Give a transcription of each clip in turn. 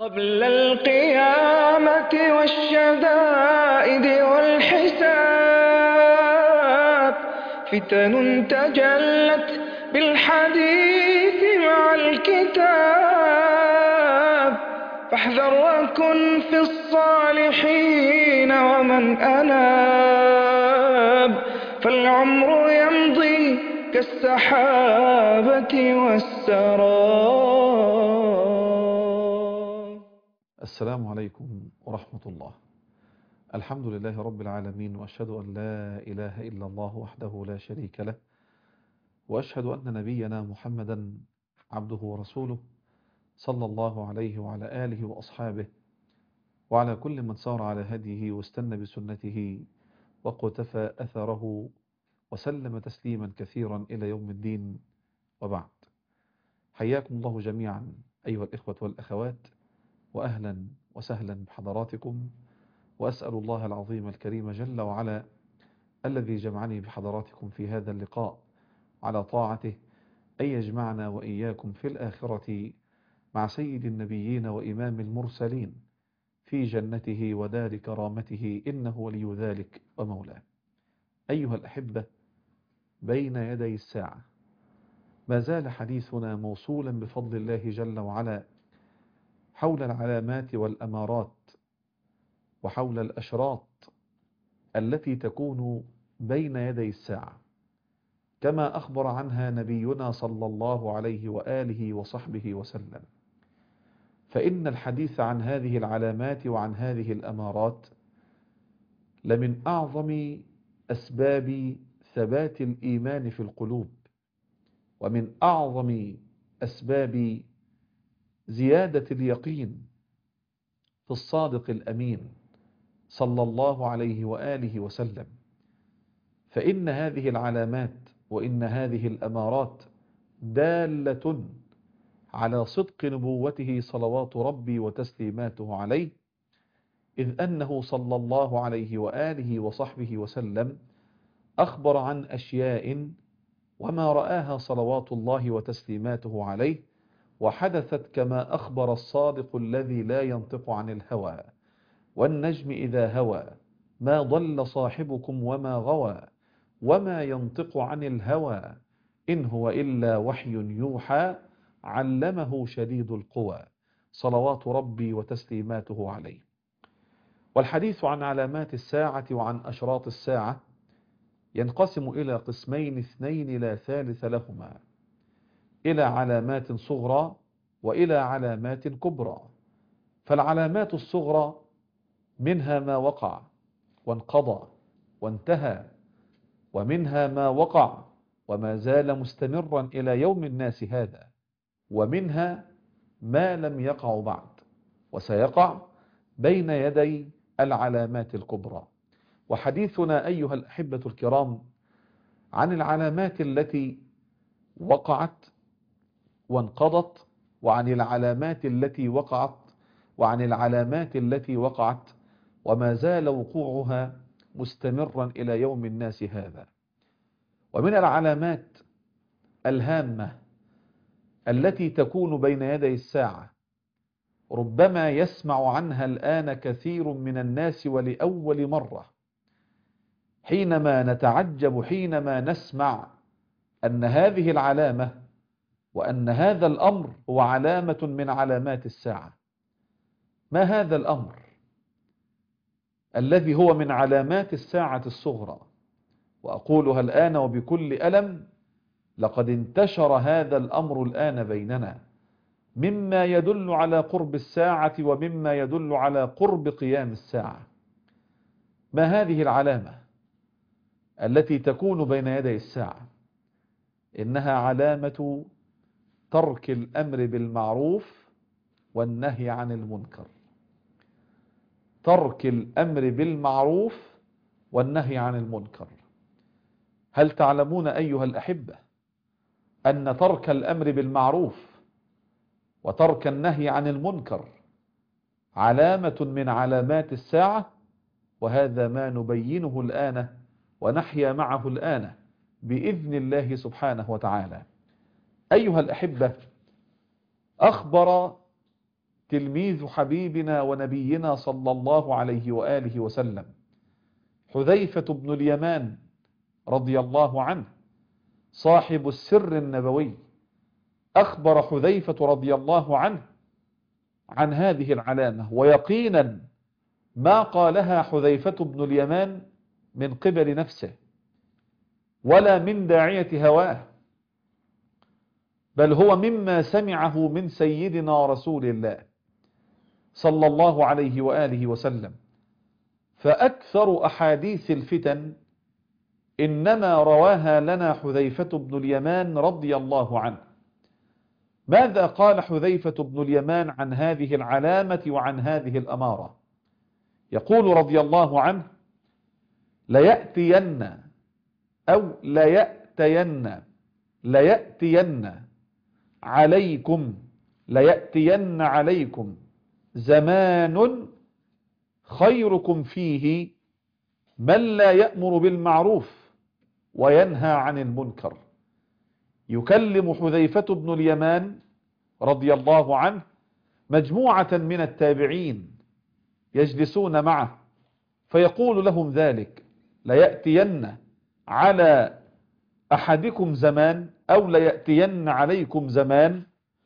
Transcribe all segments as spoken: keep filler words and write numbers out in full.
قبل القيامة والشدائد والحساب فتن تجلت بالحديث مع الكتاب، فاحذر وكن في الصالحين ومن أناب، فالعمر يمضي كالسحابة والسراب. السلام عليكم ورحمة الله. الحمد لله رب العالمين، وأشهد أن لا إله إلا الله وحده لا شريك له، وأشهد أن نبينا محمدا عبده ورسوله صلى الله عليه وعلى آله وأصحابه وعلى كل من سار على هديه واستنى بسنته وقتفى أثره وسلم تسليما كثيرا إلى يوم الدين، وبعد. حياكم الله جميعا أيها الإخوة والأخوات، وأهلا وسهلا بحضراتكم، وأسأل الله العظيم الكريم جل وعلا الذي جمعني بحضراتكم في هذا اللقاء على طاعته أن يجمعنا وإياكم في الآخرة مع سيد النبيين وإمام المرسلين في جنته ودار كرامته، إنه ولي ذلك ومولاه. أيها الأحبة، بين يدي الساعة ما زال حديثنا موصولا بفضل الله جل وعلا حول العلامات والأمارات وحول الأشراط التي تكون بين يدي الساعة، كما أخبر عنها نبينا صلى الله عليه وآله وصحبه وسلم. فإن الحديث عن هذه العلامات وعن هذه الأمارات لمن أعظم أسباب ثبات الإيمان في القلوب، ومن أعظم أسباب زيادة اليقين في الصادق الأمين صلى الله عليه وآله وسلم. فإن هذه العلامات وإن هذه الأمارات دالة على صدق نبوته صلوات ربي وتسليماته عليه، إذ أنه صلى الله عليه وآله وصحبه وسلم أخبر عن أشياء وما رآها صلوات الله وتسليماته عليه، وحدثت كما أخبر الصادق الذي لا ينطق عن الهوى: والنجم إذا هوى ما ضل صاحبكم وما غوى وما ينطق عن الهوى إن هو إلا وحي يوحى علمه شديد القوى، صلوات ربي وتسليماته عليه. والحديث عن علامات الساعة وعن أشراط الساعة ينقسم إلى قسمين اثنين لا ثالث لهما، إلى علامات صغرى وإلى علامات كبرى. فالعلامات الصغرى منها ما وقع وانقضى وانتهى، ومنها ما وقع وما زال مستمرا إلى يوم الناس هذا، ومنها ما لم يقع بعد وسيقع بين يدي العلامات الكبرى. وحديثنا أيها الأحبة الكرام عن العلامات التي وقعت وانقضت، وعن العلامات التي وقعت وعن العلامات التي وقعت وما زال وقوعها مستمرا إلى يوم الناس هذا. ومن العلامات الهامة التي تكون بين يدي الساعة ربما يسمع عنها الآن كثير من الناس ولأول مرة، حينما نتعجب حينما نسمع أن هذه العلامة وأن هذا الأمر هو علامة من علامات الساعة. ما هذا الأمر الذي هو من علامات الساعة الصغرى؟ وأقولها الآن وبكل ألم: لقد انتشر هذا الأمر الآن بيننا، مما يدل على قرب الساعة ومما يدل على قرب قيام الساعة. ما هذه العلامة التي تكون بين يدي الساعة؟ إنها علامة ترك الأمر بالمعروف والنهي عن المنكر. ترك الأمر بالمعروف والنهي عن المنكر. هل تعلمون أيها الأحبة أن ترك الأمر بالمعروف وترك النهي عن المنكر علامة من علامات الساعة؟ وهذا ما نبينه الآن ونحيا معه الآن بإذن الله سبحانه وتعالى. أيها الأحبة، أخبر تلميذ حبيبنا ونبينا صلى الله عليه وآله وسلم حذيفة بن اليمان رضي الله عنه صاحب السر النبوي، أخبر حذيفة رضي الله عنه عن هذه العلامة، ويقينا ما قالها حذيفة بن اليمان من قبل نفسه ولا من داعية هواه، بل هو مما سمعه من سيدنا رسول الله صلى الله عليه وآله وسلم. فأكثر أحاديث الفتن إنما رواها لنا حذيفة بن اليمان رضي الله عنه. ماذا قال حذيفة بن اليمان عن هذه العلامة وعن هذه الأمارة؟ يقول رضي الله عنه: ليأتين أو ليأتين ليأتين عليكم ليأتين عليكم زمان خيركم فيه من لا يأمر بالمعروف وينهى عن المنكر. يكلم حذيفة بن اليمان رضي الله عنه مجموعة من التابعين يجلسون معه، فيقول لهم ذلك: ليأتين على أحدكم زمان أو ليأتين عليكم زمان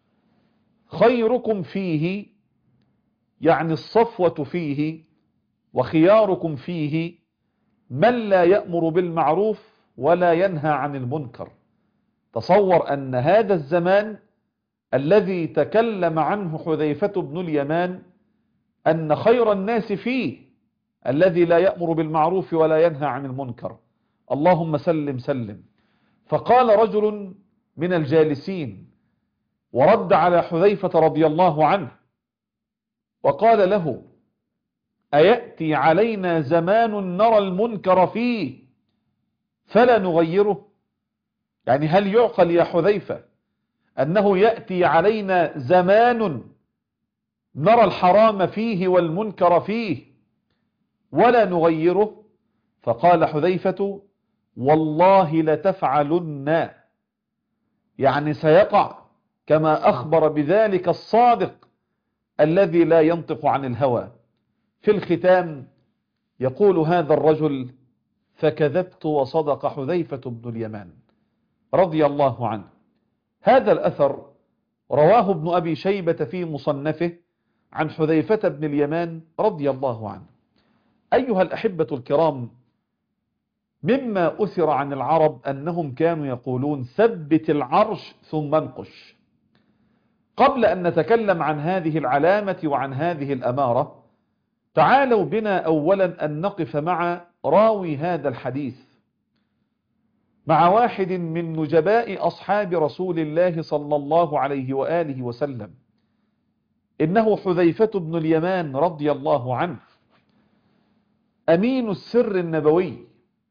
خيركم فيه، يعني الصفوة فيه وخياركم فيه، من لا يأمر بالمعروف ولا ينهى عن المنكر. تصور أن هذا الزمان الذي تكلم عنه حذيفة بن اليمان أن خير الناس فيه الذي لا يأمر بالمعروف ولا ينهى عن المنكر. اللهم سلم سلم. فقال رجل من الجالسين ورد على حذيفة رضي الله عنه وقال له: أيأتي علينا زمان نرى المنكر فيه فلا نغيره؟ يعني هل يعقل يا حذيفة أنه يأتي علينا زمان نرى الحرام فيه والمنكر فيه ولا نغيره؟ فقال حذيفة: والله لتفعلن، يعني سيقع كما أخبر بذلك الصادق الذي لا ينطق عن الهوى. في الختام يقول هذا الرجل: فكذبت وصدق حذيفة بن اليمان رضي الله عنه. هذا الأثر رواه ابن أبي شيبة في مصنفه عن حذيفة بن اليمان رضي الله عنه. أيها الأحبة الكرام، مما أثر عن العرب أنهم كانوا يقولون: ثبت العرش ثم انقش. قبل أن نتكلم عن هذه العلامة وعن هذه الأمارة، تعالوا بنا أولا أن نقف مع راوي هذا الحديث، مع واحد من نجباء أصحاب رسول الله صلى الله عليه وآله وسلم. إنه حذيفة بن اليمان رضي الله عنه، أمين السر النبوي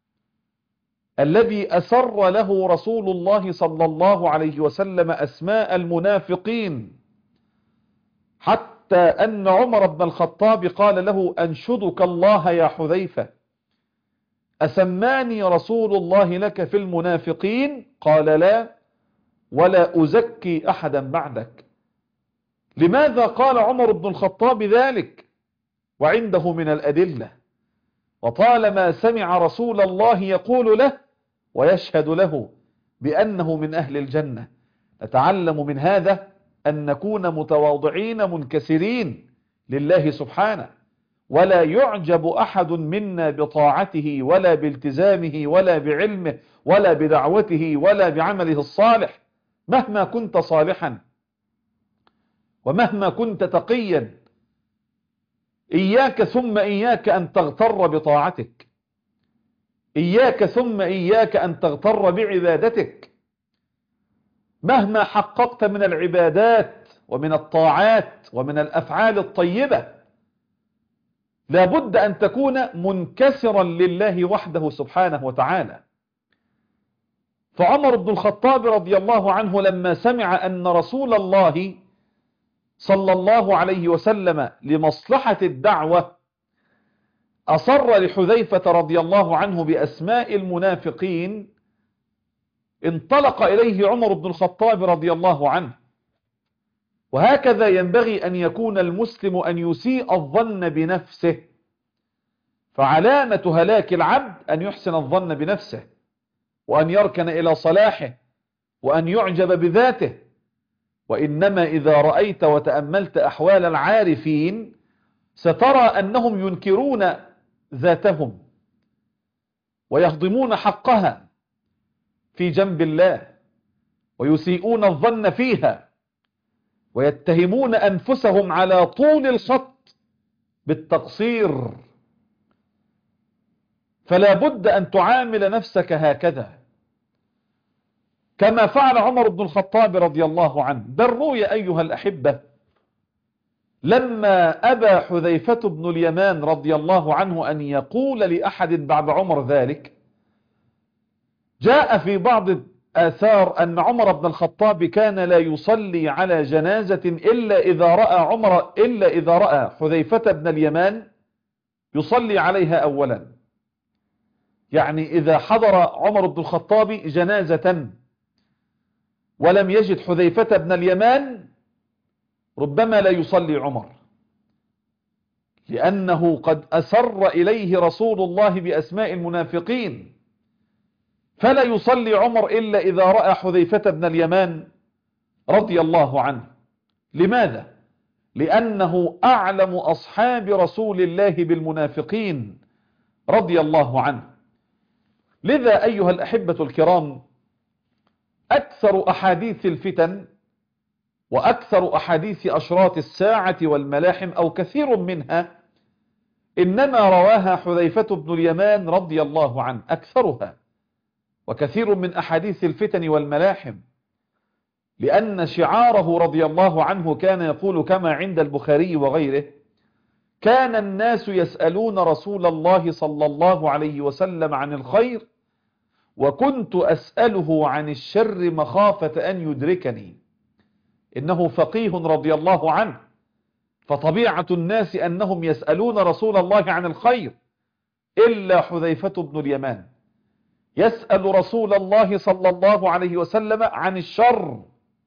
الذي أسر له رسول الله صلى الله عليه وسلم أسماء المنافقين، حتى أن عمر بن الخطاب قال له: أنشدك الله يا حذيفة، أسماني رسول الله لك في المنافقين؟ قال: لا، ولا أزكي أحدا بعدك. لماذا قال عمر بن الخطاب ذلك وعنده من الأدلة؟ وطالما سمع رسول الله يقول له ويشهد له بأنه من أهل الجنة، نتعلم من هذا أن نكون متواضعين منكسرين لله سبحانه، ولا يعجب أحد منا بطاعته ولا بالتزامه ولا بعلمه ولا بدعوته ولا بعمله الصالح، مهما كنت صالحا ومهما كنت تقيا. إياك ثم إياك أن تغتر بطاعتك، إياك ثم إياك أن تغتر بعبادتك. مهما حققت من العبادات ومن الطاعات ومن الأفعال الطيبة، لابد أن تكون منكسرا لله وحده سبحانه وتعالى. فعمر بن الخطاب رضي الله عنه لما سمع أن رسول الله صلى الله عليه وسلم لمصلحة الدعوة أصر لحذيفة رضي الله عنه بأسماء المنافقين، انطلق إليه عمر بن الخطاب رضي الله عنه وهكذا ينبغي أن يكون المسلم أن يسيء الظن بنفسه، فعلامة هلاك العبد أن يحسن الظن بنفسه، وأن يركن إلى صلاحه، وأن يعجب بذاته. وإنما إذا رأيت وتأملت أحوال العارفين سترى أنهم ينكرون ذاتهم ويهضمون حقها في جنب الله، ويسيئون الظن فيها، ويتهمون أنفسهم على طول الخط بالتقصير. فلا بد أن تعامل نفسك هكذا كما فعل عمر بن الخطاب رضي الله عنه. بل روي أيها الأحبة لما أبى حذيفة بن اليمان رضي الله عنه أن يقول لأحد بعد عمر ذلك، جاء في بعض آثار أن عمر بن الخطاب كان لا يصلي على جنازة إلا إذا رأى عمر إلا إذا رأى حذيفة بن اليمان يصلي عليها أولا. يعني إذا حضر عمر بن الخطاب جنازة ولم يجد حذيفة بن اليمان ربما لا يصلي عمر، لأنه قد أسر إليه رسول الله بأسماء المنافقين، فلا يصلي عمر إلا إذا رأى حذيفة بن اليمان رضي الله عنه. لماذا؟ لأنه أعلم أصحاب رسول الله بالمنافقين رضي الله عنه. لذا أيها الأحبة الكرام، أكثر أحاديث الفتن وأكثر أحاديث أشراط الساعة والملاحم أو كثير منها إنما رواها حذيفة بن اليمان رضي الله عنه، أكثرها وكثير من أحاديث الفتن والملاحم، لأن شعاره رضي الله عنه كان يقول كما عند البخاري وغيره: كان الناس يسألون رسول الله صلى الله عليه وسلم عن الخير وكنت أسأله عن الشر مخافة أن يدركني. إنه فقيه رضي الله عنه، فطبيعة الناس أنهم يسألون رسول الله عن الخير، إلا حذيفة بن اليمان يسأل رسول الله صلى الله عليه وسلم عن الشر.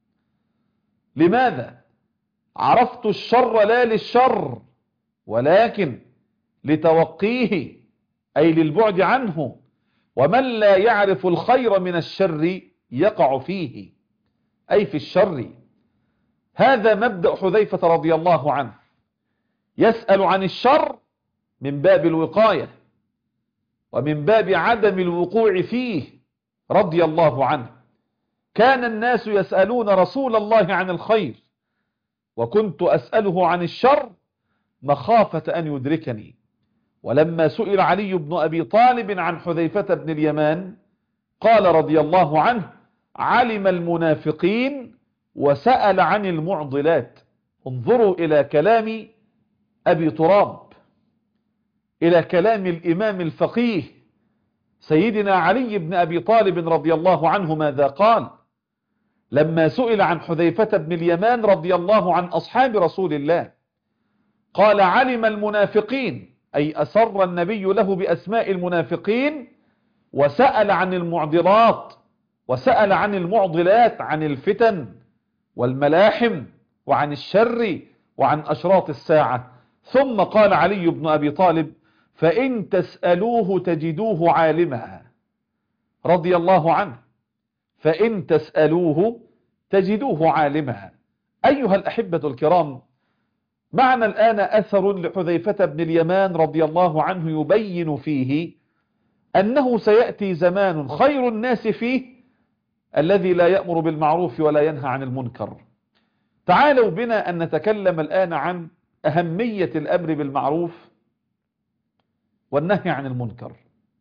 لماذا؟ عرفت الشر لا للشر ولكن لتوقيه، أي للبعد عنه، ومن لا يعرف الخير من الشر يقع فيه، أي في الشر. هذا مبدأ حذيفة رضي الله عنه، يسأل عن الشر من باب الوقاية ومن باب عدم الوقوع فيه رضي الله عنه. كان الناس يسألون رسول الله عن الخير وكنت أسأله عن الشر مخافة أن يدركني. ولما سئل علي بن أبي طالب عن حذيفة بن اليمان قال رضي الله عنه: علم المنافقين وسأل عن المعضلات. انظروا إلى كلام أبي تراب، إلى كلام الإمام الفقيه سيدنا علي بن أبي طالب رضي الله عنه. ماذا قال لما سئل عن حذيفة بن اليمان رضي الله عن أصحاب رسول الله؟ قال: علم المنافقين، أي أسر النبي له بأسماء المنافقين، وسأل عن المعضلات، وسأل عن المعضلات، عن الفتن والملاحم وعن الشر وعن أشراط الساعة. ثم قال علي بن أبي طالب: فإن تسألوه تجدوه عالما رضي الله عنه، فإن تسألوه تجدوه عالما. أيها الأحبة الكرام، معنا الآن أثر لحذيفة بن اليمان رضي الله عنه يبين فيه أنه سيأتي زمان خير الناس فيه الذي لا يأمر بالمعروف ولا ينهى عن المنكر. تعالوا بنا أن نتكلم الآن عن أهمية الأمر بالمعروف والنهي عن المنكر،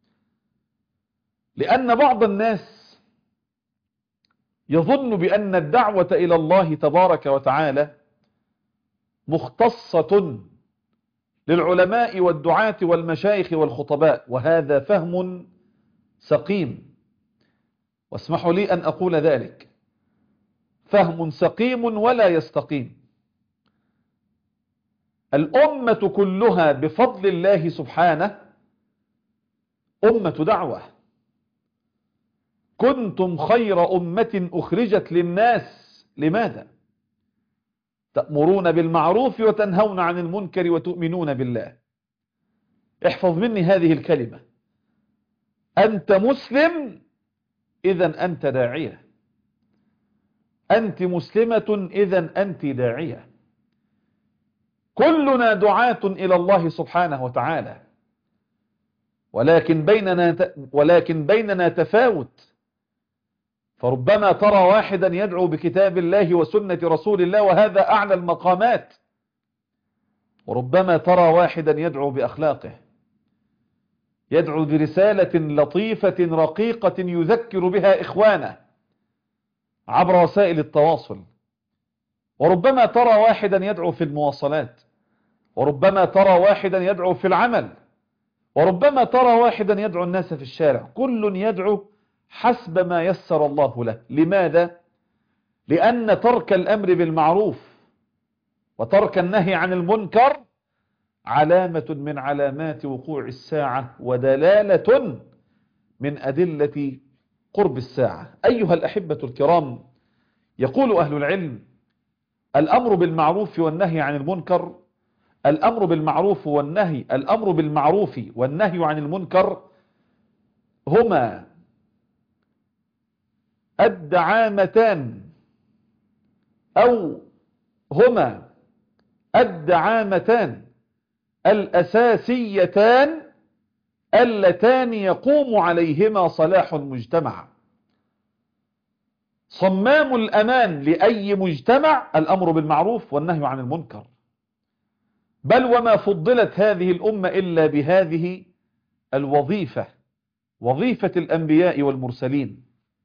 لأن بعض الناس يظن بأن الدعوة إلى الله تبارك وتعالى مختصة للعلماء والدعاة والمشايخ والخطباء، وهذا فهم سقيم، واسمحوا لي أن أقول ذلك، فهم سقيم ولا يستقيم. الأمة كلها بفضل الله سبحانه أمة دعوة. كنتم خير أمة أخرجت للناس. لماذا؟ تأمرون بالمعروف وتنهون عن المنكر وتؤمنون بالله. احفظ مني هذه الكلمة، أنت مسلم إذا أنت داعية، أنت مسلمة إذا أنت داعية. كلنا دعاة إلى الله سبحانه وتعالى، ولكن بيننا ولكن بيننا تفاوت. فربما ترى واحدا يدعو بكتاب الله وسنة رسول الله وهذا أعلى المقامات، وربما ترى واحدا يدعو بأخلاقه، يدعو برسالة لطيفة رقيقة يذكر بها إخوانه عبر وسائل التواصل. وربما ترى واحدا يدعو في المواصلات، وربما ترى واحدا يدعو في العمل، وربما ترى واحدا يدعو الناس في الشارع. كل يدعو حسب ما يسر الله له. لماذا؟ لأن ترك الأمر بالمعروف وترك النهي عن المنكر علامة من علامات وقوع الساعة ودلالة من أدلة قرب الساعة. أيها الأحبة الكرام، يقول أهل العلم: الأمر بالمعروف والنهي عن المنكر الأمر بالمعروف والنهي الأمر بالمعروف والنهي عن المنكر هما الدعامتان أو هما الدعامتان الأساسيتان اللتان يقوم عليهما صلاح المجتمع. صمام الأمان لأي مجتمع الأمر بالمعروف والنهي عن المنكر. بل وما فضلت هذه الأمة إلا بهذه الوظيفة، وظيفة الأنبياء والمرسلين.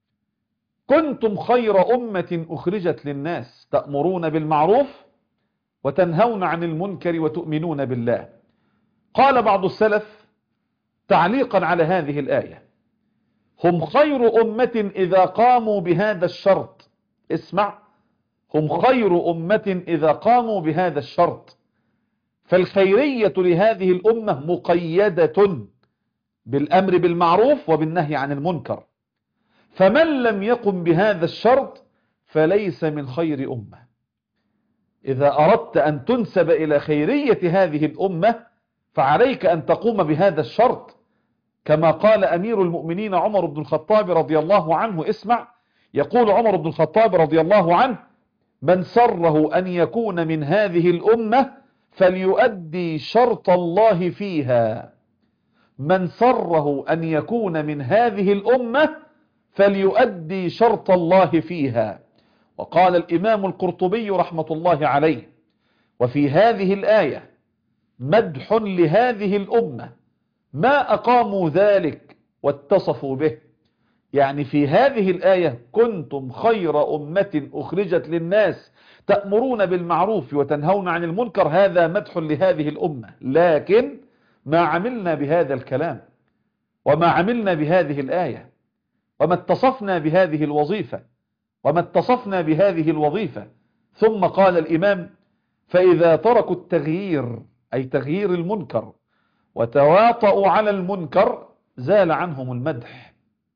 كنتم خير أمة أخرجت للناس تأمرون بالمعروف وتنهون عن المنكر وتؤمنون بالله. قال بعض السلف تعليقا على هذه الآية: هم خير أمة إذا قاموا بهذا الشرط. اسمع، هم خير أمة إذا قاموا بهذا الشرط. فالخيرية لهذه الأمة مقيدة بالأمر بالمعروف وبالنهي عن المنكر، فمن لم يقم بهذا الشرط فليس من خير أمة. إذا أردت أن تنسب إلى خيرية هذه الأمة فعليك أن تقوم بهذا الشرط، كما قال أمير المؤمنين عمر بن الخطاب رضي الله عنه. اسمع، يقول عمر بن الخطاب رضي الله عنه: من سره أن يكون من هذه الأمة فليؤدي شرط الله فيها. من سره أن يكون من هذه الأمة فليؤدي شرط الله فيها. وقال الإمام القرطبي رحمة الله عليه: وفي هذه الآية مدح لهذه الأمة ما أقاموا ذلك واتصفوا به. يعني في هذه الآية كنتم خير أمة أخرجت للناس تأمرون بالمعروف وتنهون عن المنكر، هذا مدح لهذه الأمة. لكن ما عملنا بهذا الكلام، وما عملنا بهذه الآية، وما اتصفنا بهذه الوظيفة وما اتصفنا بهذه الوظيفة. ثم قال الإمام: فإذا تركوا التغيير، أي تغيير المنكر، وتواطؤوا على المنكر، زال عنهم المدح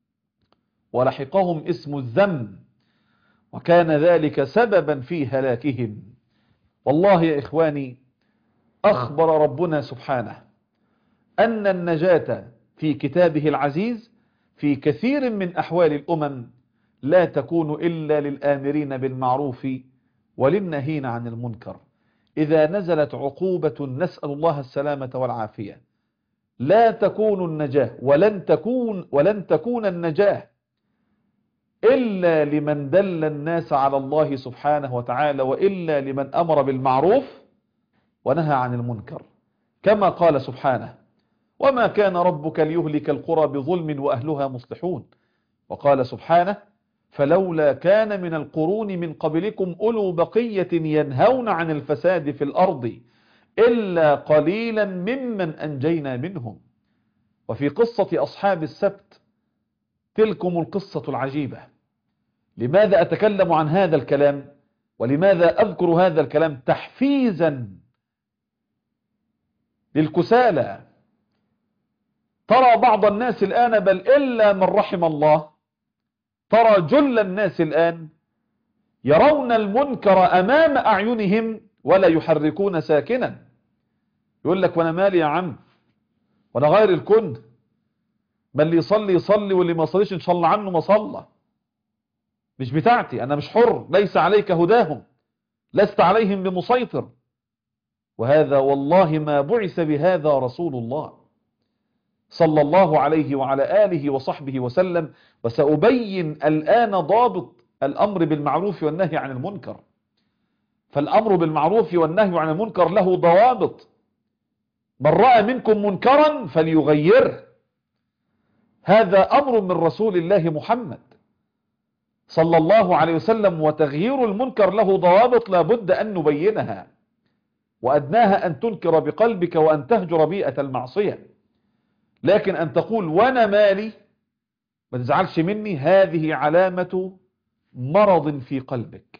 ولحقهم اسم الذم، وكان ذلك سببا في هلاكهم. والله يا إخواني، أخبر ربنا سبحانه أن النجاة في كتابه العزيز في كثير من أحوال الأمم لا تكون إلا للآمرين بالمعروف وللنهين عن المنكر. إذا نزلت عقوبة، نسأل الله السلامة والعافية، لا تكون النجاة ولن تكون ولن تكون النجاة إلا لمن دل الناس على الله سبحانه وتعالى، وإلا لمن أمر بالمعروف ونهى عن المنكر. كما قال سبحانه: وما كان ربك ليهلك القرى بظلم وأهلها مصلحون. وقال سبحانه: فلولا كان من القرون من قبلكم أولو بقية ينهون عن الفساد في الأرض إلا قليلا ممن أنجينا منهم. وفي قصة أصحاب السبت تلكم القصة العجيبة. لماذا أتكلم عن هذا الكلام ولماذا أذكر هذا الكلام؟ تحفيزا للكسالى. ترى بعض الناس الآن، بل إلا من رحم الله، ترى جل الناس الآن يرون المنكر أمام أعينهم ولا يحركون ساكنا. يقول لك وانا مالي يا عم، وانا غير الكن، ما اللي يصلي يصلي واللي ما يصليش ان شاء الله عنه ما صلى، مش بتاعتي، انا مش حر، ليس عليك هداهم، لست عليهم بمسيطر. وهذا والله ما بعث بهذا رسول الله صلى الله عليه وعلى آله وصحبه وسلم. وسأبين الآن ضابط الأمر بالمعروف والنهي عن المنكر. فالأمر بالمعروف والنهي عن المنكر له ضوابط. من رأى منكم منكرا فليغيره، هذا أمر من رسول الله محمد صلى الله عليه وسلم. وتغيير المنكر له ضوابط لا بد أن نبينها، وأدناها أن تنكر بقلبك وأن تهجر بيئة المعصية. لكن أن تقول وانا مالي ما تزعلش مني، هذه علامة مرض في قلبك.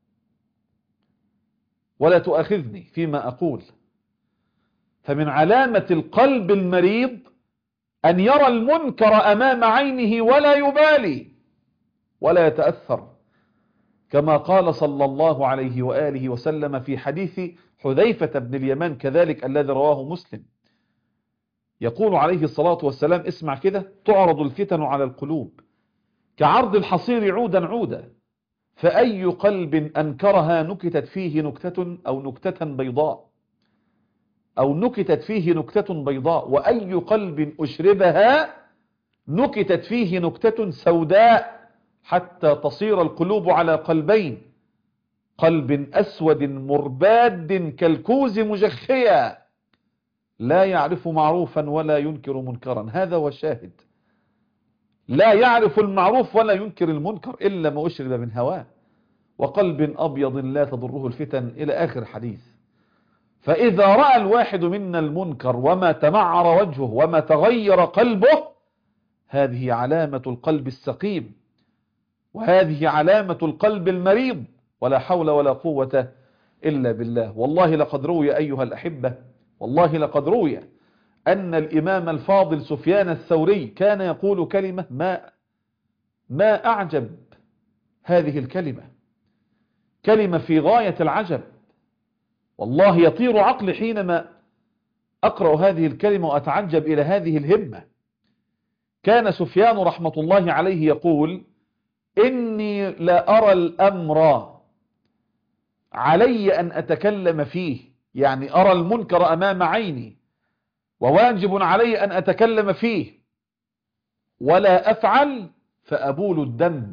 ولا تؤاخذني فيما أقول. فمن علامة القلب المريض أن يرى المنكر أمام عينه ولا يبالي ولا يتأثر، كما قال صلى الله عليه وآله وسلم في حديث حذيفة بن اليمان كذلك الذي رواه مسلم. يقول عليه الصلاة والسلام، اسمع كده: تعرض الفتن على القلوب كعرض الحصير عودا عودا، فأي قلب أنكرها نكتت فيه نكتة أو نكتة بيضاء أو نكتت فيه نكتة بيضاء وأي قلب أشربها نكتت فيه نكتة سوداء، حتى تصير القلوب على قلبين: قلب أسود مرباد كالكوز مجخيا لا يعرف معروفا ولا ينكر منكرا. هذا هو الشاهد. لا يعرف المعروف ولا ينكر المنكر إلا ما أشرب من هواه. وقلب أبيض لا تضره الفتن، إلى آخر حديث. فإذا رأى الواحد منا المنكر وما تمعر وجهه وما تغير قلبه، هذه علامة القلب السقيم، وهذه علامة القلب المريض. ولا حول ولا قوة إلا بالله. والله لقد روي أيها الأحبة، والله لقد روي أن الإمام الفاضل سفيان الثوري كان يقول كلمة ما ما أعجب هذه الكلمة، كلمة في غاية العجب. والله يطير عقلي حينما أقرأ هذه الكلمة وأتعجب إلى هذه الهمة. كان سفيان رحمة الله عليه يقول: إني لا أرى الأمر علي أن أتكلم فيه، يعني أرى المنكر أمام عيني وواجب علي أن أتكلم فيه، ولا أفعل فأبول الدم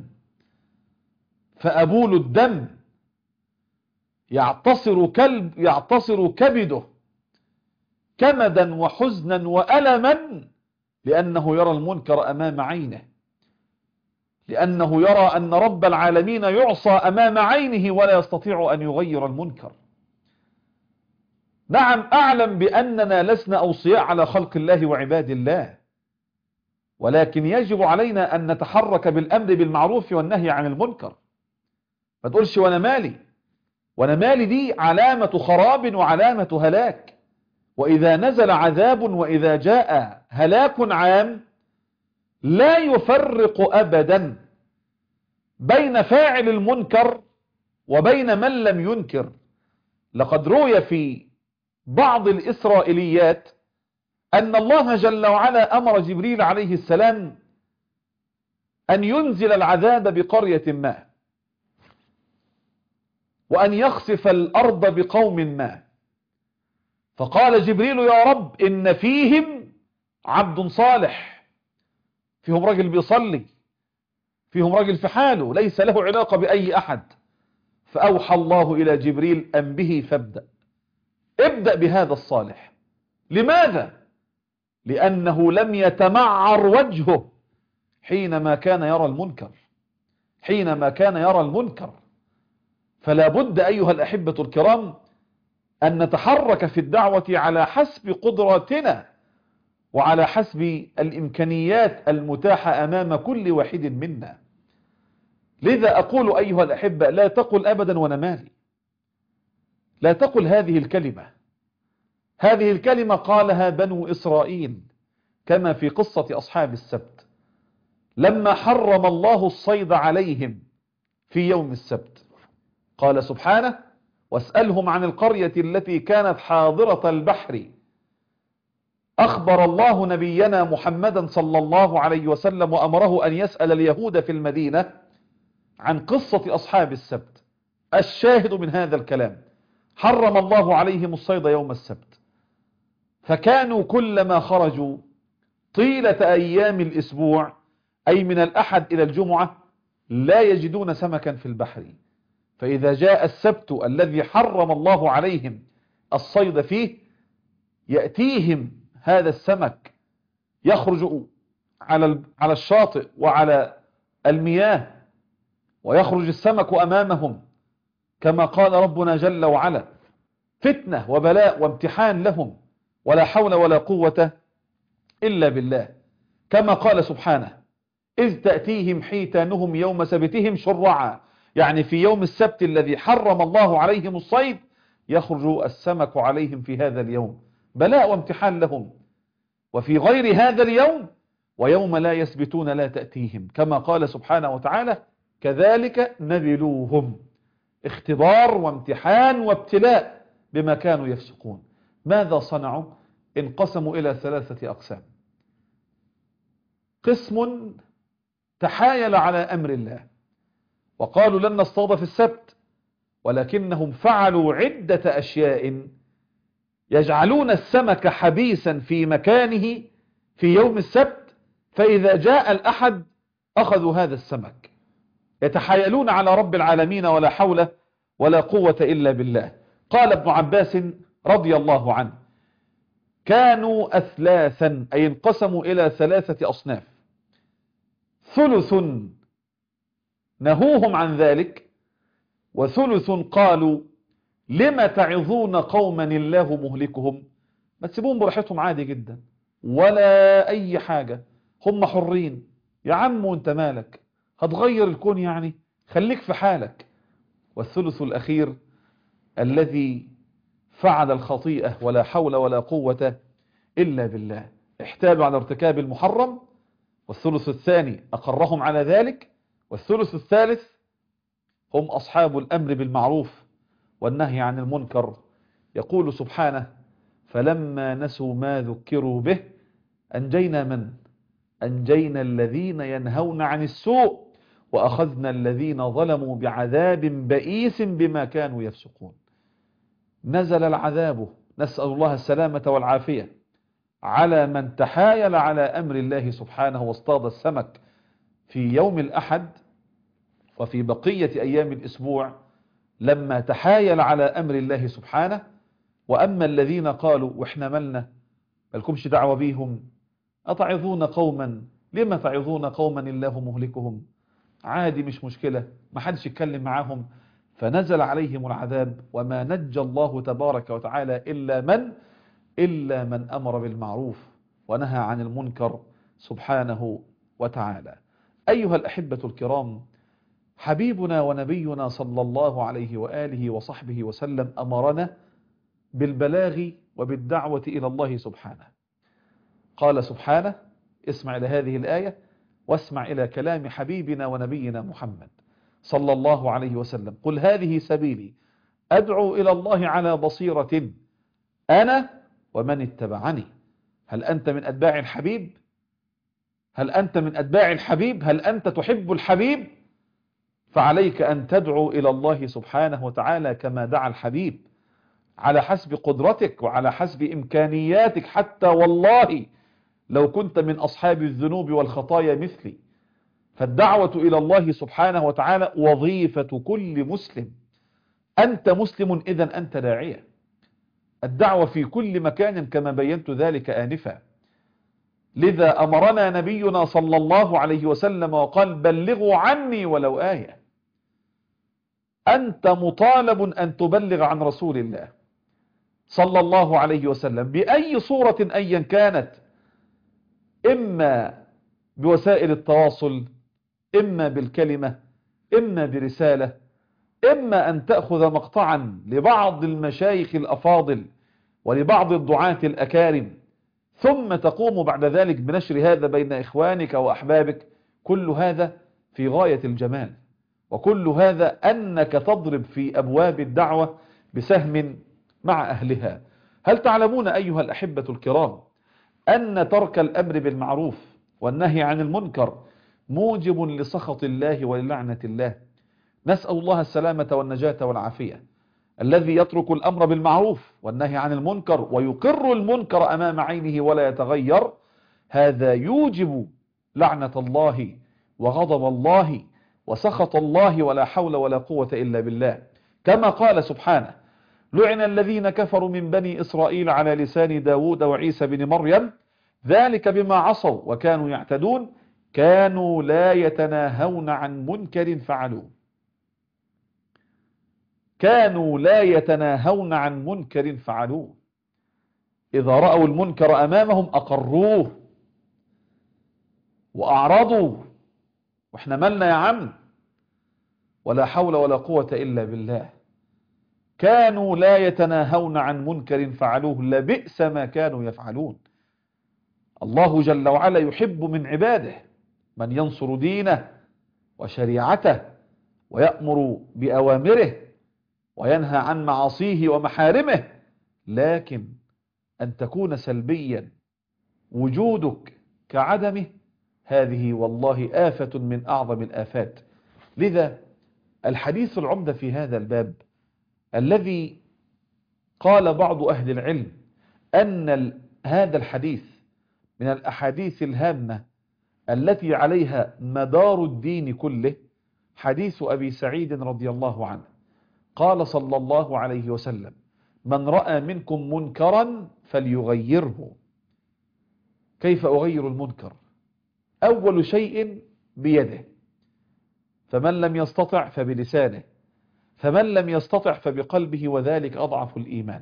فأبول الدم يعتصر كلب يعتصر كبده كمدا وحزنا وألما، لأنه يرى المنكر أمام عينه، لأنه يرى أن رب العالمين يعصى أمام عينه ولا يستطيع أن يغير المنكر. نعم، أعلم بأننا لسنا أوصياء على خلق الله وعباد الله، ولكن يجب علينا أن نتحرك بالأمر بالمعروف والنهي عن المنكر. ما تقولش وانا مالي، وانا مالي دي علامة خراب وعلامة هلاك. وإذا نزل عذاب وإذا جاء هلاك عام لا يفرق أبدا بين فاعل المنكر وبين من لم ينكر. لقد روي في بعض الإسرائيليات أن الله جل وعلا أمر جبريل عليه السلام أن ينزل العذاب بقرية ما، وأن يخسف الأرض بقوم ما. فقال جبريل: يا رب، إن فيهم عبد صالح، فيهم رجل بيصلي، فيهم رجل في حاله ليس له علاقة بأي أحد. فأوحى الله إلى جبريل: أن به فابدأ، ابدأ بهذا الصالح. لماذا؟ لأنه لم يتمعر وجهه حينما كان يرى المنكر حينما كان يرى المنكر. فلا بد أيها الأحبة الكرام أن نتحرك في الدعوة على حسب قدراتنا وعلى حسب الإمكانيات المتاحة أمام كل واحد منا. لذا أقول أيها الأحبة: لا تقل أبدا وانا مالي، لا تقل هذه الكلمة. هذه الكلمة قالها بنو إسرائيل كما في قصة أصحاب السبت، لما حرم الله الصيد عليهم في يوم السبت. قال سبحانه: واسألهم عن القرية التي كانت حاضرة البحر. أخبر الله نبينا محمدا صلى الله عليه وسلم وأمره أن يسأل اليهود في المدينة عن قصة أصحاب السبت. الشاهد من هذا الكلام: حرم الله عليهم الصيد يوم السبت، فكانوا كلما خرجوا طيلة أيام الأسبوع، أي من الأحد إلى الجمعة، لا يجدون سمكا في البحر. فإذا جاء السبت الذي حرم الله عليهم الصيد فيه، يأتيهم هذا السمك يخرج على على الشاطئ وعلى المياه، ويخرج السمك أمامهم كما قال ربنا جل وعلا: فتنة وبلاء وامتحان لهم، ولا حول ولا قوة إلا بالله. كما قال سبحانه: إذ تأتيهم حيتانهم يوم سبتهم شرعا، يعني في يوم السبت الذي حرم الله عليهم الصيد يخرج السمك عليهم في هذا اليوم، بلاء وامتحان لهم. وفي غير هذا اليوم: ويوم لا يسبتون لا تأتيهم، كما قال سبحانه وتعالى: كذلك نبلوهم، اختبار وامتحان وابتلاء بما كانوا يفسقون. ماذا صنعوا؟ انقسموا إلى ثلاثة أقسام. قسم تحايل على أمر الله وقالوا لن نصطاد في السبت، ولكنهم فعلوا عدة أشياء يجعلون السمك حبيسا في مكانه في يوم السبت، فإذا جاء الأحد أخذوا هذا السمك. يتحايلون على رب العالمين، ولا حول ولا قوة إلا بالله. قال ابن عباس رضي الله عنه: كانوا أثلاثا، أي انقسموا إلى ثلاثة أصناف. ثلث نهوهم عن ذلك، وثلث قالوا: لما تعظون قوما الله مهلكهم؟ ما تسيبوهم براحتهم عادي جدا، ولا أي حاجة، هم حرين يا عم، وانت مالك، هتغير الكون يعني، خليك في حالك. والثلث الأخير الذي فعل الخطيئة، ولا حول ولا قوة إلا بالله، احتالوا على ارتكاب المحرم. والثلث الثاني أقرهم على ذلك. والثلث الثالث هم أصحاب الأمر بالمعروف والنهي عن المنكر. يقول سبحانه: فلما نسوا ما ذكروا به أنجينا من؟ أنجينا الذين ينهون عن السوء وأخذنا الذين ظلموا بعذاب بئيس بما كانوا يفسقون. نزل العذاب، نسأل الله السلامة والعافية، على من تحايل على أمر الله سبحانه واصطاد السمك في يوم الأحد وفي بقية أيام الأسبوع لما تحايل على أمر الله سبحانه. وأما الذين قالوا: وإحنا ملنا، مالكمش دعوة بيهم، أتعظون قوما، لما تعظون قوما الله مهلكهم؟ عادي، مش مشكلة، ما حدش يتكلم معاهم. فنزل عليهم العذاب، وما نجى الله تبارك وتعالى إلا من إلا من أمر بالمعروف ونهى عن المنكر سبحانه وتعالى. أيها الأحبة الكرام، حبيبنا ونبينا صلى الله عليه وآله وصحبه وسلم أمرنا بالبلاغ وبالدعوة إلى الله سبحانه. قال سبحانه: اسمع إلى هذه الآية، واسمع إلى كلام حبيبنا ونبينا محمد صلى الله عليه وسلم: قل هذه سبيلي أدعو إلى الله على بصيرة أنا ومن اتبعني. هل أنت من أتباع الحبيب؟ هل أنت من أتباع الحبيب؟ هل أنت تحب الحبيب؟ فعليك أن تدعو إلى الله سبحانه وتعالى كما دعا الحبيب، على حسب قدرتك وعلى حسب إمكانياتك، حتى والله لو كنت من أصحاب الذنوب والخطايا مثلي. فالدعوة إلى الله سبحانه وتعالى وظيفة كل مسلم. أنت مسلم إذن أنت داعية. الدعوة في كل مكان كما بينت ذلك آنفا. لذا أمرنا نبينا صلى الله عليه وسلم وقال: بلغوا عني ولو آية. أنت مطالب أن تبلغ عن رسول الله صلى الله عليه وسلم بأي صورة أيا كانت، إما بوسائل التواصل، إما بالكلمة، إما برسالة، إما أن تأخذ مقطعا لبعض المشايخ الأفاضل ولبعض الدعاة الأكارم، ثم تقوم بعد ذلك بنشر هذا بين إخوانك وأحبابك. كل هذا في غاية الجمال وكل هذا أنك تضرب في أبواب الدعوة بسهم مع أهلها. هل تعلمون أيها الأحبة الكرام أن ترك الأمر بالمعروف والنهي عن المنكر موجب لسخط الله وللعنة الله؟ نسأل الله السلامة والنجاة والعافية. الذي يترك الأمر بالمعروف والنهي عن المنكر ويقر المنكر أمام عينه ولا يتغير، هذا يوجب لعنة الله وغضب الله وسخط الله ولا حول ولا قوة إلا بالله. كما قال سبحانه: لعن الذين كفروا من بني إسرائيل على لسان داود وعيسى بن مريم ذلك بما عصوا وكانوا يعتدون كانوا لا يتناهون عن منكر فعلوه. كانوا لا يتناهون عن منكر فعلوه. إذا رأوا المنكر أمامهم أقروه وأعرضوا، وإحنا مالنا يا عم، ولا حول ولا قوة إلا بالله. كانوا لا يتناهون عن منكر فعلوه لبئس ما كانوا يفعلون. الله جل وعلا يحب من عباده من ينصر دينه وشريعته ويأمر بأوامره وينهى عن معاصيه ومحارمه، لكن أن تكون سلبيا وجودك كعدمه هذه والله آفة من أعظم الآفات. لذا الحديث العمدة في هذا الباب الذي قال بعض أهل العلم أن هذا الحديث من الأحاديث الهامة التي عليها مدار الدين كله، حديث أبي سعيد رضي الله عنه قال صلى الله عليه وسلم: من رأى منكم منكرا فليغيره. كيف أغير المنكر؟ أول شيء بيده، فمن لم يستطع فبلسانه، فمن لم يستطع فبقلبه، وذلك أضعف الإيمان.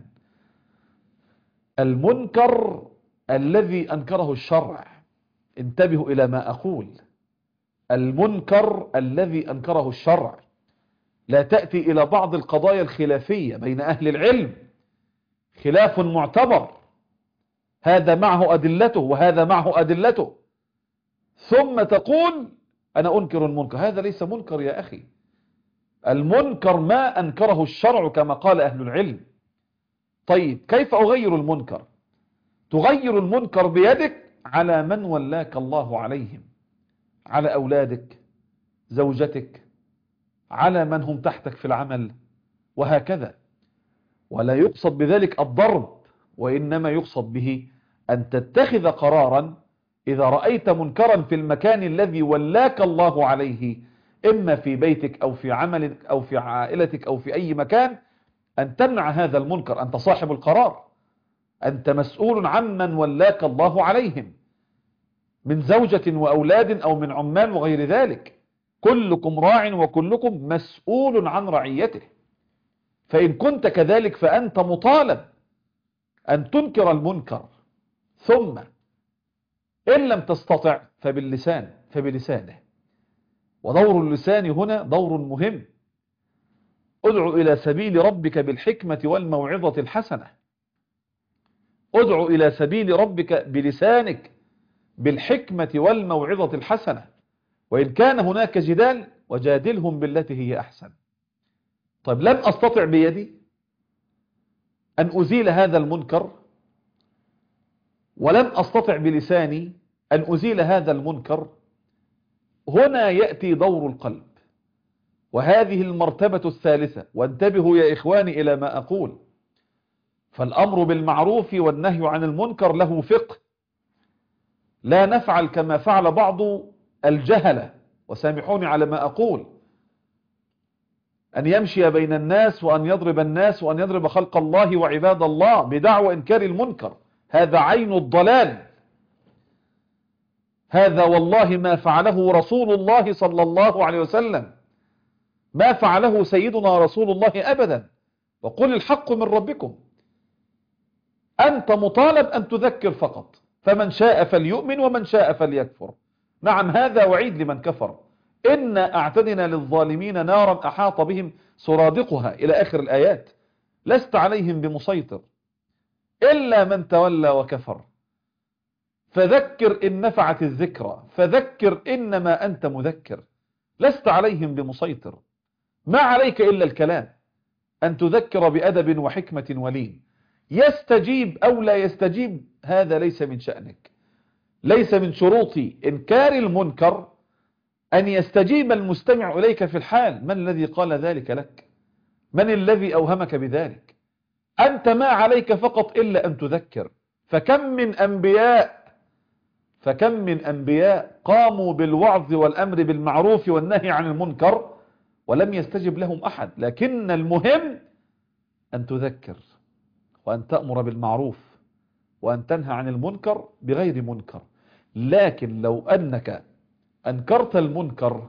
المنكر الذي أنكره الشرع، انتبهوا إلى ما أقول، المنكر الذي أنكره الشرع. لا تأتي إلى بعض القضايا الخلافية بين أهل العلم، خلاف معتبر، هذا معه أدلته وهذا معه أدلته، ثم تقول أنا أنكر المنكر. هذا ليس منكر يا أخي. المنكر ما أنكره الشرع كما قال أهل العلم. طيب كيف أغير المنكر؟ تغير المنكر بيدك على من ولاك الله عليهم، على أولادك، زوجتك، على من هم تحتك في العمل، وهكذا. ولا يقصد بذلك الضرب، وإنما يقصد به أن تتخذ قرارا إذا رأيت منكرا في المكان الذي ولاك الله عليه، إما في بيتك أو في عملك أو في عائلتك أو في أي مكان، أن تمنع هذا المنكر. أنت صاحب القرار، أنت مسؤول عمن ولاك الله عليهم من زوجة وأولاد أو من عمال وغير ذلك. كلكم راع وكلكم مسؤول عن رعيته. فإن كنت كذلك فأنت مطالب أن تنكر المنكر، ثم إن لم تستطع فباللسان فبلسانه. ودور اللسان هنا دور مهم. ادعو إلى سبيل ربك بالحكمة والموعظة الحسنة. ادعو إلى سبيل ربك بلسانك بالحكمة والموعظة الحسنة، وإن كان هناك جدال وجادلهم بالتي هي أحسن. طيب لم أستطع بيدي أن أزيل هذا المنكر، ولم أستطع بلساني أن أزيل هذا المنكر، هنا يأتي دور القلب، وهذه المرتبة الثالثة. وانتبهوا يا إخواني إلى ما أقول، فالأمر بالمعروف والنهي عن المنكر له فقه. لا نفعل كما فعل بعض الجهلة، وسامحوني على ما أقول، أن يمشي بين الناس وأن يضرب الناس وأن يضرب خلق الله وعباد الله بدعوى إنكار المنكر. هذا عين الضلال. هذا والله ما فعله رسول الله صلى الله عليه وسلم، ما فعله سيدنا رسول الله أبدا. وقل الحق من ربكم. أنت مطالب أن تذكر فقط، فمن شاء فليؤمن ومن شاء فليكفر. نعم، هذا وعيد لمن كفر. إنا أعتدنا للظالمين نارا أحاط بهم سرادقها إلى آخر الآيات. لست عليهم بمسيطر إلا من تولى وكفر. فذكر إن نفعت الذكرى، فذكر إنما أنت مذكر. لست عليهم بمسيطر، ما عليك إلا الكلام، أن تذكر بأدب وحكمة ولين. يستجيب أو لا يستجيب هذا ليس من شأنك. ليس من شروط إنكار المنكر أن يستجيب المستمع إليك في الحال. من الذي قال ذلك لك؟ من الذي أوهمك بذلك؟ أنت ما عليك فقط إلا أن تذكر. فكم من أنبياء فكم من أنبياء قاموا بالوعظ والأمر بالمعروف والنهي عن المنكر ولم يستجب لهم أحد. لكن المهم أن تذكر، وأن تأمر بالمعروف، وأن تنهى عن المنكر بغير منكر. لكن لو أنك أنكرت المنكر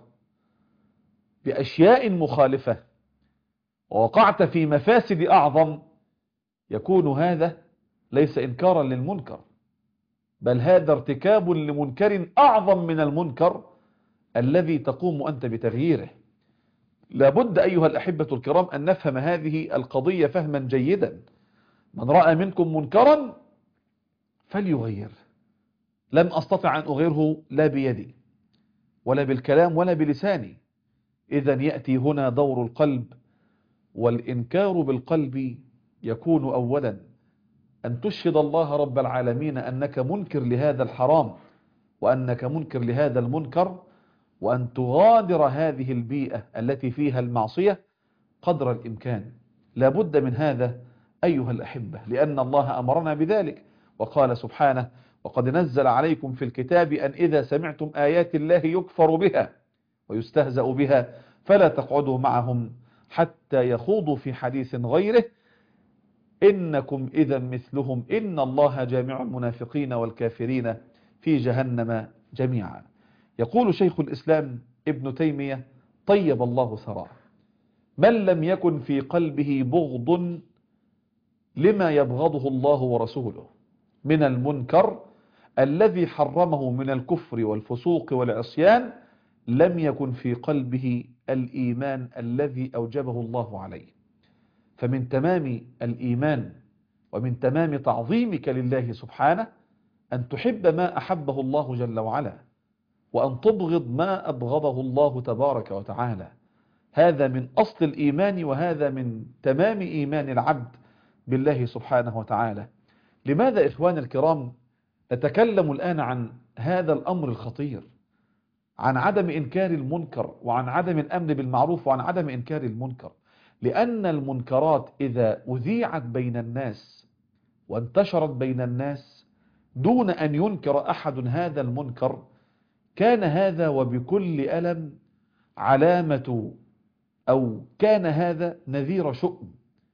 بأشياء مخالفة ووقعت في مفاسد أعظم، يكون هذا ليس إنكارا للمنكر، بل هذا ارتكاب لمنكر أعظم من المنكر الذي تقوم أنت بتغييره. لابد أيها الأحبة الكرام أن نفهم هذه القضية فهما جيدا. من رأى منكم منكرا فليغير. لم أستطع أن أغيره لا بيدي ولا بالكلام ولا بلساني. إذن يأتي هنا دور القلب، والإنكار بالقلب يكون أولا أن تشهد الله رب العالمين أنك منكر لهذا الحرام وأنك منكر لهذا المنكر، وأن تغادر هذه البيئة التي فيها المعصية قدر الإمكان. لابد من هذا أيها الأحبة، لأن الله أمرنا بذلك وقال سبحانه: وقد نزل عليكم في الكتاب أن إذا سمعتم آيات الله يكفر بها ويستهزأ بها فلا تقعدوا معهم حتى يخوضوا في حديث غيره إنكم إذا مثلهم إن الله جامع المنافقين والكافرين في جهنم جميعا. يقول شيخ الإسلام ابن تيمية طيب الله ثراه: من لم يكن في قلبه بغض لما يبغضه الله ورسوله من المنكر الذي حرمه من الكفر والفسوق والعصيان، لم يكن في قلبه الإيمان الذي أوجبه الله عليه. فمن تمام الإيمان ومن تمام تعظيمك لله سبحانه أن تحب ما أحبه الله جل وعلا، وأن تبغض ما أبغضه الله تبارك وتعالى. هذا من أصل الإيمان، وهذا من تمام إيمان العبد بالله سبحانه وتعالى. لماذا إخوان الكرام نتكلم الآن عن هذا الأمر الخطير، عن عدم إنكار المنكر وعن عدم الأمر بالمعروف وعن عدم إنكار المنكر؟ لأن المنكرات إذا أذيعت بين الناس وانتشرت بين الناس دون أن ينكر أحد هذا المنكر، كان هذا وبكل ألم علامة أو كان هذا نذير شؤم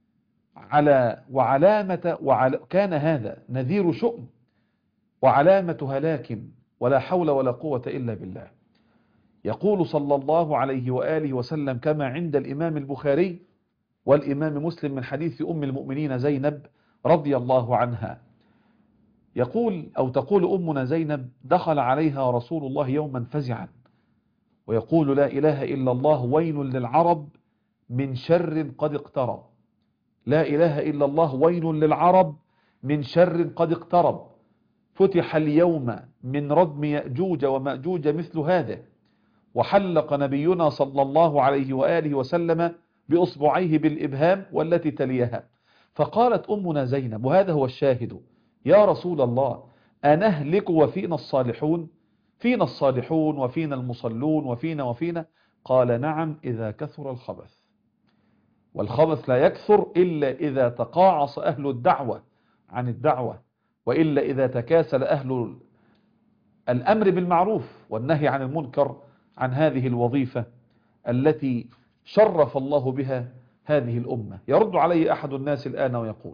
على وعلامة وعلى كان هذا نذير شؤم وعلامة هلاك ولا حول ولا قوة إلا بالله. يقول صلى الله عليه وآله وسلم كما عند الإمام البخاري والإمام مسلم من حديث أم المؤمنين زينب رضي الله عنها، يقول أو تقول أمنا زينب: دخل عليها رسول الله يوما فزعا ويقول: لا إله إلا الله ويل للعرب من شر قد اقترب. لا إله إلا الله ويل للعرب من شر قد اقترب. فتح اليوم من ردم يأجوج ومأجوج مثل هذا، وحلق نبينا صلى الله عليه وآله وسلم بأصبعيه بالإبهام والتي تليها. فقالت أمنا زينب، وهذا هو الشاهد: يا رسول الله أنهلك وفينا الصالحون؟ فينا الصالحون وفينا المصلون وفينا وفينا. قال: نعم، إذا كثر الخبث. والخبث لا يكثر إلا إذا تقاعص أهل الدعوة عن الدعوة، وإلا إذا تكاسل أهل الأمر بالمعروف والنهي عن المنكر عن هذه الوظيفة التي شرف الله بها هذه الأمة. يرد علي أحد الناس الآن ويقول: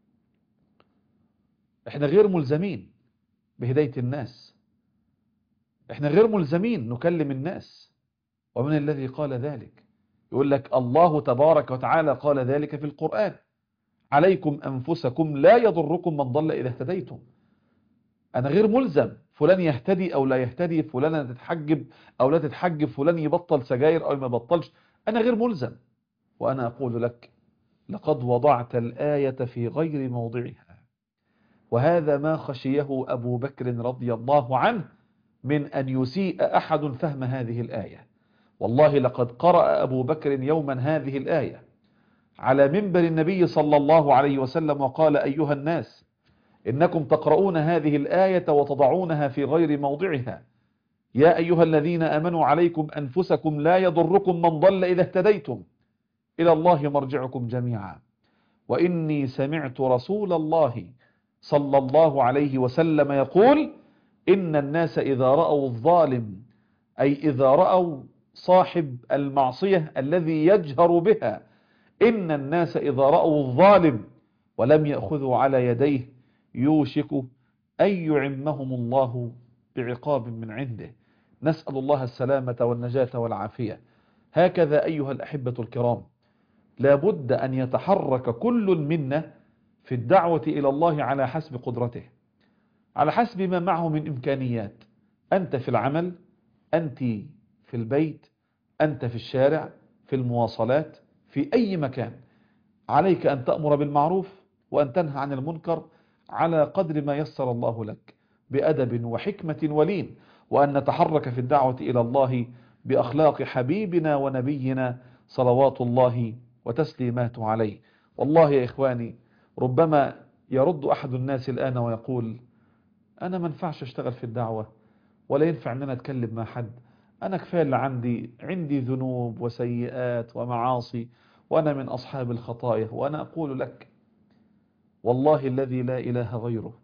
إحنا غير ملزمين بهداية الناس، إحنا غير ملزمين نكلم الناس. ومن الذي قال ذلك؟ يقول لك الله تبارك وتعالى قال ذلك في القرآن: عليكم أنفسكم لا يضركم من ضل إذا اهتديتم. أنا غير ملزم فلان يهتدي أو لا يهتدي، فلان تتحجب أو لا تتحجب، فلان يبطل سجاير أو ما يبطلش، أنا غير ملزم. وأنا أقول لك: لقد وضعت الآية في غير موضعها. وهذا ما خشيه أبو بكر رضي الله عنه من أن يسيء أحد فهم هذه الآية. والله لقد قرأ أبو بكر يوما هذه الآية على منبر النبي صلى الله عليه وسلم وقال: أيها الناس، إنكم تقرؤون هذه الآية وتضعونها في غير موضعها. يا أيها الذين آمنوا عليكم أنفسكم لا يضركم من ضل إذا اهتديتم، إلى الله مرجعكم جميعا. وإني سمعت رسول الله صلى الله عليه وسلم يقول: إن الناس إذا رأوا الظالم، أي إذا رأوا صاحب المعصية الذي يجهر بها، إن الناس إذا رأوا الظالم ولم يأخذوا على يديه يوشك أن يعمهم الله بعقاب من عنده. نسأل الله السلامة والنجاة والعافية. هكذا أيها الأحبة الكرام، لابد أن يتحرك كل منا في الدعوة إلى الله على حسب قدرته، على حسب ما معه من إمكانيات. أنت في العمل، أنت في البيت، أنت في الشارع، في المواصلات، في أي مكان، عليك أن تأمر بالمعروف وأن تنهى عن المنكر على قدر ما يسر الله لك، بأدب وحكمة ولين، وأن نتحرك في الدعوة إلى الله بأخلاق حبيبنا ونبينا صلوات الله وتسليماته عليه. والله يا إخواني، ربما يرد أحد الناس الآن ويقول: أنا ما ينفعش أشتغل في الدعوة، ولا ينفع أن أنا أتكلم مع حد، أنا كفاية اللي عندي عندي ذنوب وسيئات ومعاصي، وأنا من أصحاب الخطايا. وأنا أقول لك والله الذي لا إله غيره،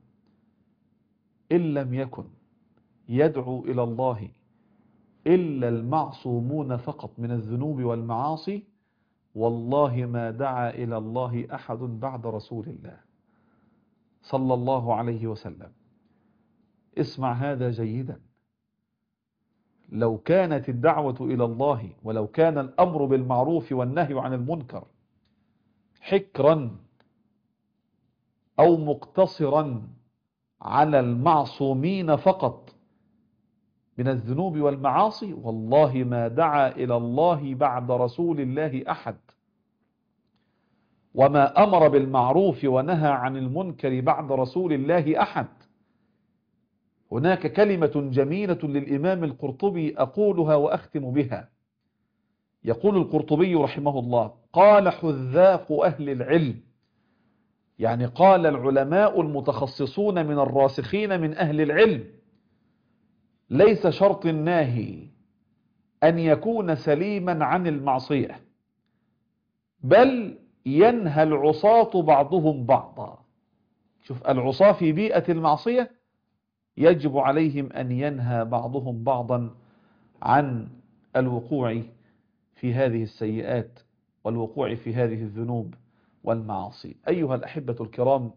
إن لم يكن يدعو إلى الله إلا المعصومون فقط من الذنوب والمعاصي، والله ما دعا إلى الله أحد بعد رسول الله صلى الله عليه وسلم. اسمع هذا جيدا، لو كانت الدعوة إلى الله ولو كان الأمر بالمعروف والنهي عن المنكر حكرا أو مقتصرا على المعصومين فقط من الذنوب والمعاصي، والله ما دعا إلى الله بعد رسول الله أحد، وما أمر بالمعروف ونهى عن المنكر بعد رسول الله أحد. هناك كلمة جميلة للإمام القرطبي أقولها وأختم بها. يقول القرطبي رحمه الله: قال حذاق أهل العلم، يعني قال العلماء المتخصصون من الراسخين من أهل العلم: ليس شرط الناهي أن يكون سليما عن المعصية، بل ينهى العصاة بعضهم بعضا. شوف، العصاة في بيئة المعصية يجب عليهم أن ينهى بعضهم بعضا عن الوقوع في هذه السيئات والوقوع في هذه الذنوب والمعاصي. أيها الأحبة الكرام،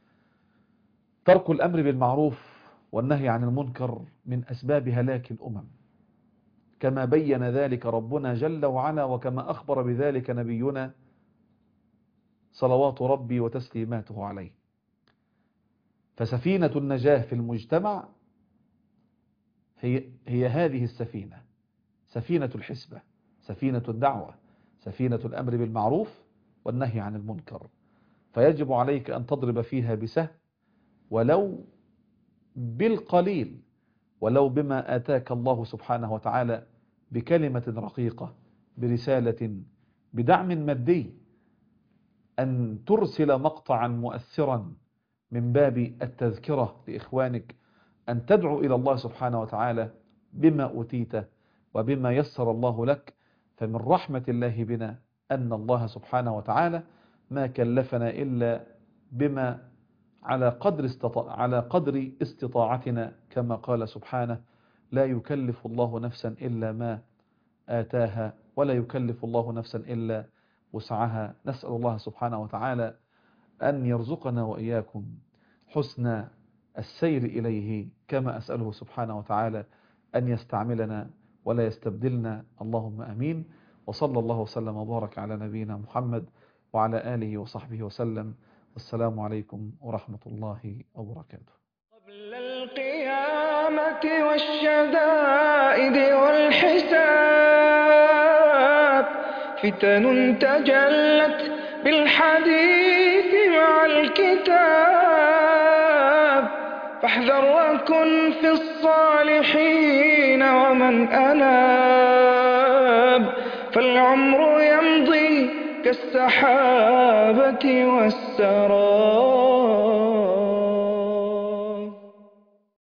ترك الأمر بالمعروف والنهي عن المنكر من أسباب هلاك الأمم، كما بين ذلك ربنا جل وعلا، وكما أخبر بذلك نبينا صلوات ربي وتسليماته عليه. فسفينة النجاة في المجتمع هي, هي هذه السفينة، سفينة الحسبة، سفينة الدعوة، سفينة الأمر بالمعروف والنهي عن المنكر. فيجب عليك أن تضرب فيها بسهم، ولو بالقليل، ولو بما آتاك الله سبحانه وتعالى، بكلمة رقيقة، برسالة، بدعم مادي، أن ترسل مقطعا مؤثرا من باب التذكرة لإخوانك، أن تدعو إلى الله سبحانه وتعالى بما أوتيت وبما يسر الله لك. فمن رحمة الله بنا أن الله سبحانه وتعالى ما كلفنا إلا بما على قدر استطاع على قدر استطاعتنا، كما قال سبحانه: لا يكلف الله نفسا إلا ما آتاها، ولا يكلف الله نفسا إلا وسعها. نسأل الله سبحانه وتعالى أن يرزقنا وإياكم حسن السير إليه، كما أسأله سبحانه وتعالى أن يستعملنا ولا يستبدلنا، اللهم أمين. وصلى الله وسلم وبارك على نبينا محمد وعلى آله وصحبه وسلم. والسلام عليكم ورحمة الله وبركاته. قبل القيامة والشدائد والحساب فتن تجلت بالحديث مع الكتاب، فاحذر وكن في الصالحين ومن أناب. فالعمر يمضي كالسحابة والسراب.